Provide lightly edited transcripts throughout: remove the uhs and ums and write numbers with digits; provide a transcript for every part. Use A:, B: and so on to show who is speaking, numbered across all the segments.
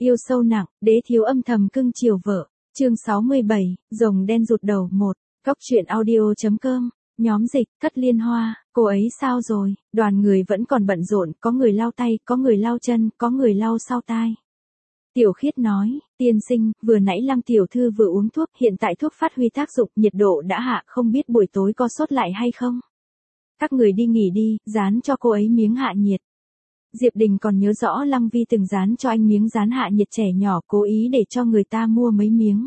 A: Yêu sâu nặng, đế thiếu âm thầm cưng chiều vợ. Chương 67, rồng đen rụt đầu 1. Góc truyện audio.com. Nhóm dịch, Cất Liên Hoa, cô ấy sao rồi? Đoàn người vẫn còn bận rộn, có người lau tay, có người lau chân, có người lau sau tai. Tiểu Khiết nói, tiên sinh, vừa nãy Lăng tiểu thư vừa uống thuốc, hiện tại thuốc phát huy tác dụng, nhiệt độ đã hạ, không biết buổi tối có sốt lại hay không? Các người đi nghỉ đi, dán cho cô ấy miếng hạ nhiệt. Diệp Đình còn nhớ rõ Lăng Vi từng dán cho anh miếng dán hạ nhiệt trẻ nhỏ, cố ý để cho người ta mua mấy miếng.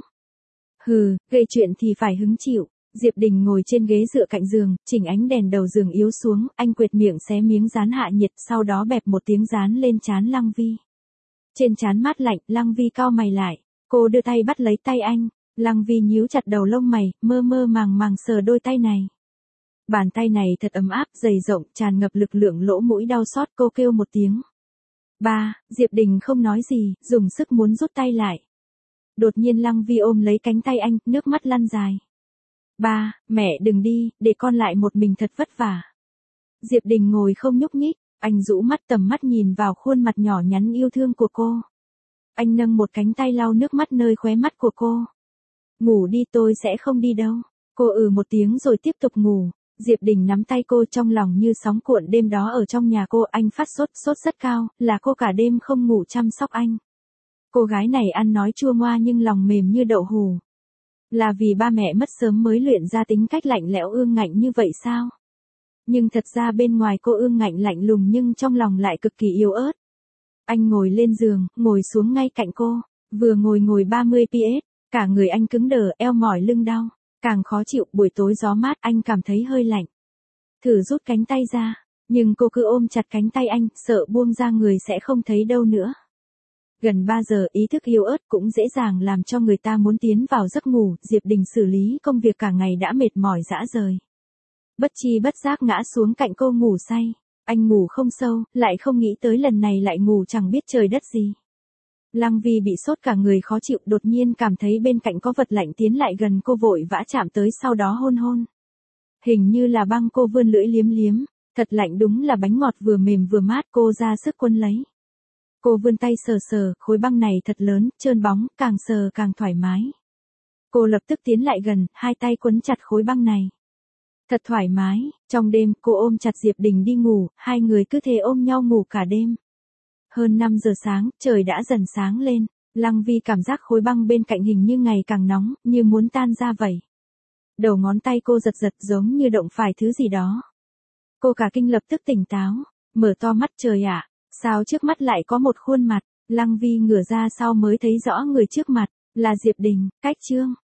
A: Hừ, gây chuyện thì phải hứng chịu. Diệp Đình ngồi trên ghế dựa cạnh giường, chỉnh ánh đèn đầu giường yếu xuống, anh quệt miệng xé miếng dán hạ nhiệt, sau đó bẹp một tiếng dán lên trán Lăng Vi. Trên trán mát lạnh, Lăng Vi cau mày lại. Cô đưa tay bắt lấy tay anh. Lăng Vi nhíu chặt đầu lông mày, mơ mơ màng màng sờ đôi tay này. Bàn tay này thật ấm áp, dày rộng, tràn ngập lực lượng, lỗ mũi đau xót, cô kêu một tiếng. Ba, Diệp Đình không nói gì, dùng sức muốn rút tay lại. Đột nhiên Lăng Vi ôm lấy cánh tay anh, nước mắt lăn dài. Ba, mẹ đừng đi, để con lại một mình thật vất vả. Diệp Đình ngồi không nhúc nhích, anh rũ mắt tầm mắt nhìn vào khuôn mặt nhỏ nhắn yêu thương của cô. Anh nâng một cánh tay lau nước mắt nơi khóe mắt của cô. Ngủ đi, tôi sẽ không đi đâu. Cô một tiếng rồi tiếp tục ngủ. Diệp Đình nắm tay cô, trong lòng như sóng cuộn. Đêm đó ở trong nhà cô, anh phát sốt rất cao, là cô cả đêm không ngủ chăm sóc anh. Cô gái này ăn nói chua ngoa nhưng lòng mềm như đậu hù. Là vì ba mẹ mất sớm mới luyện ra tính cách lạnh lẽo ương ngạnh như vậy sao? Nhưng thật ra bên ngoài cô ương ngạnh lạnh lùng nhưng trong lòng lại cực kỳ yếu ớt. Anh ngồi lên giường, ngồi xuống ngay cạnh cô, vừa ngồi 30 PS, cả người anh cứng đờ, eo mỏi lưng đau, càng khó chịu. Buổi tối gió mát, anh cảm thấy hơi lạnh. Thử rút cánh tay ra, nhưng cô cứ ôm chặt cánh tay anh, sợ buông ra người sẽ không thấy đâu nữa. Gần 3 giờ, ý thức yếu ớt cũng dễ dàng làm cho người ta muốn tiến vào giấc ngủ. Diệp Đình xử lý công việc cả ngày đã mệt mỏi rã rời. Bất chi bất giác ngã xuống cạnh cô ngủ say. Anh ngủ không sâu, lại không nghĩ tới lần này lại ngủ chẳng biết trời đất gì. Lăng Vi bị sốt cả người khó chịu, đột nhiên cảm thấy bên cạnh có vật lạnh tiến lại gần cô, vội vã chạm tới, sau đó hôn. Hình như là băng, cô vươn lưỡi liếm. Thật lạnh, đúng là bánh ngọt vừa mềm vừa mát, cô ra sức quấn lấy. Cô vươn tay sờ, khối băng này thật lớn, trơn bóng, càng sờ càng thoải mái. Cô lập tức tiến lại gần, hai tay quấn chặt khối băng này. Thật thoải mái. Trong đêm, cô ôm chặt Diệp Đình đi ngủ, hai người cứ thế ôm nhau ngủ cả đêm. Hơn 5 giờ sáng, trời đã dần sáng lên. Lăng Vi cảm giác khối băng bên cạnh hình như ngày càng nóng, như muốn tan ra vậy. Đầu ngón tay cô giật giống như động phải thứ gì đó. Cô cả kinh, lập tức tỉnh táo, mở to mắt. Trời ạ, sao trước mắt lại có một khuôn mặt? Lăng Vi ngửa ra sau mới thấy rõ người trước mặt, là Diệp Đình. Cách chương